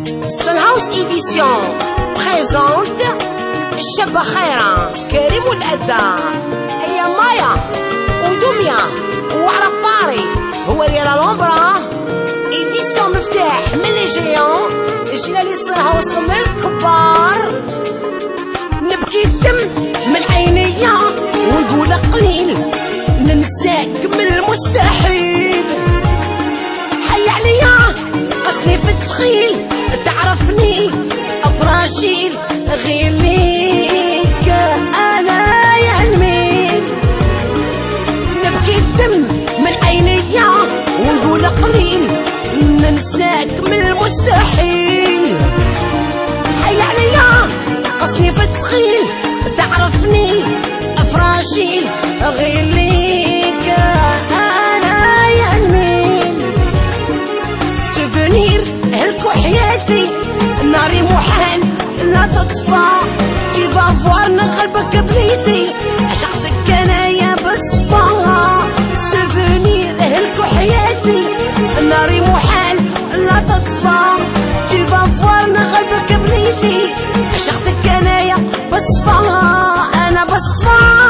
Sunhouse Édition présente الشابة خيرة كريم والأداء هي مايا ودمية وعرب باري هو ريال لومبرا إيديسيون مفتاح من لي جيون جلالي سنهاوس من الكبار. نبكي الدم من عينيا ونقول قليل ننساك من المستحيل. حي عليا قصني في التخيل تعرفني افراشيل غير ليك انا يا الميل. نبكي الدم من عينيا ونقول قليل ننساك من المستحيل. حي عليا قصني في التخيل تعرفني افراشيل غير ليك انا يا الميل. سوفونير هلكو حياتي ناري محال لا تطفى تي فافوار نقلبك بنيتي شخصك انايا بصفا. سوفونير هلكو حياتي ناري محال لا تطفى تي فافوار نقلبك بنيتي شخصك انايا بصفا انا بصفا.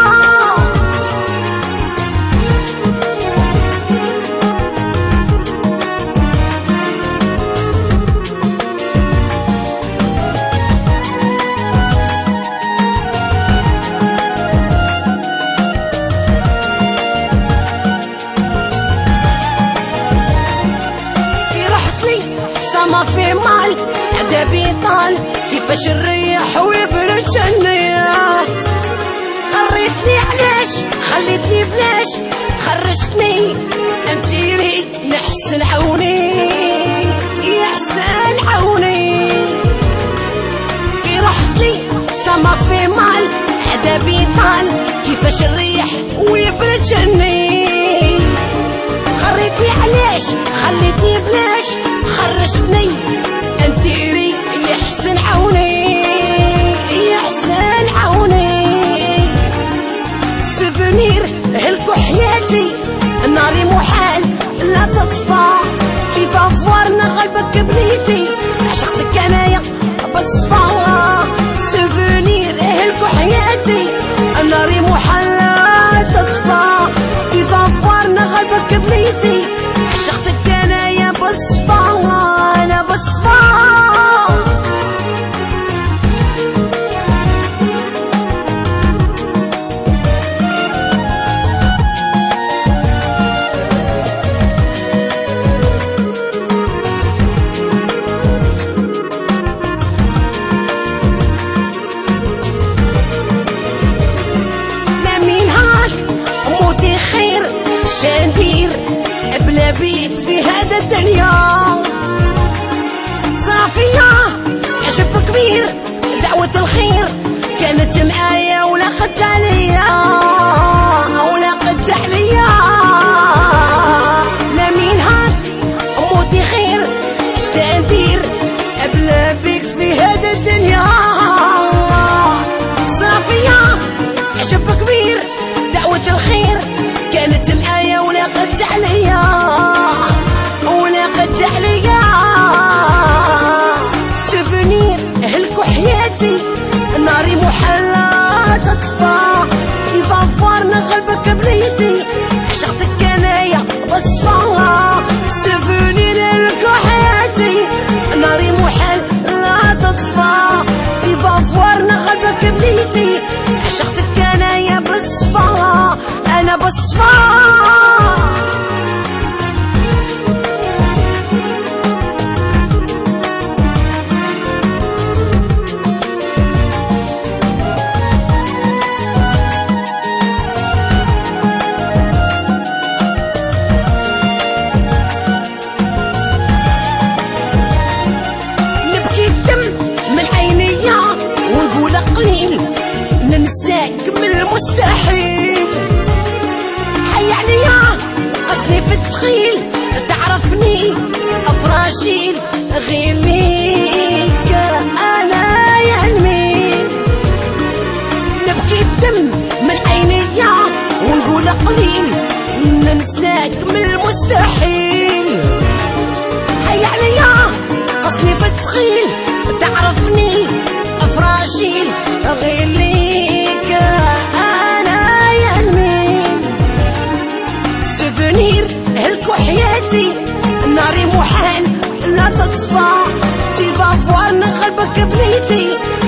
ما في مال عذابي طال كيفاش نريح ويبرد جنيا. غريتني علاش خليتني بلاش خرجتني انتي ريت نحسن عوني يا حسن عوني. كي رحتلي ما في مال عذابي طال كيفاش نريح ويبرد جني. غريتني علاش خليتني بلاش خرجتني انتيري يا حسن عوني يا حسن عوني. سوفونير هلكو حياتي ناري محال لا تطفى في فافوار نغلبك بنيتي عشقتك انايا بصفا. سوفونير هلكو حياتي ناري محال لا تطفى في فافوار نغلبك بنيتي عشقتك انايا بصفا انا بصفا. لا مين هاك موتي خير شندير بلا بيت في هذا الدنيا. صافية حجب كبير دعوة الخير كانت معايا ولا خدت عليا ولا خدت عليا. لا مين هاك موتي خير شتا ندير بلا بيك في هذا الدنيا. صافية حجب كبير دعوة الخير كانت معايا ولا قد عليا ولا قد عليا. سوفونير هلكو حياتي ناري محلا تطفى كي فافوار نغلبك بنيتي عشقتك انايا بصفا. سوفونير هلكو حياتي ناري محل لا تطفى كي فافوار نغلبك بنيتي عشقتك انايا بصفا انا بصفا. نبكي الدم من عينيا ونقول قليل ننساك من المستحيل. حي عليا قصني في التخيل تعرفني افراشيل غير ليك انا يا الميل. نبكي الدم من عينيا ونقول قليل ننساك من المستحيل. حي عليا قصني في تخيل تعرفني افراشيل غير ليك انا يا المين سوفونير هلكو حياتي ناري محال لا تطفى تي فافوار قلبك بنيتي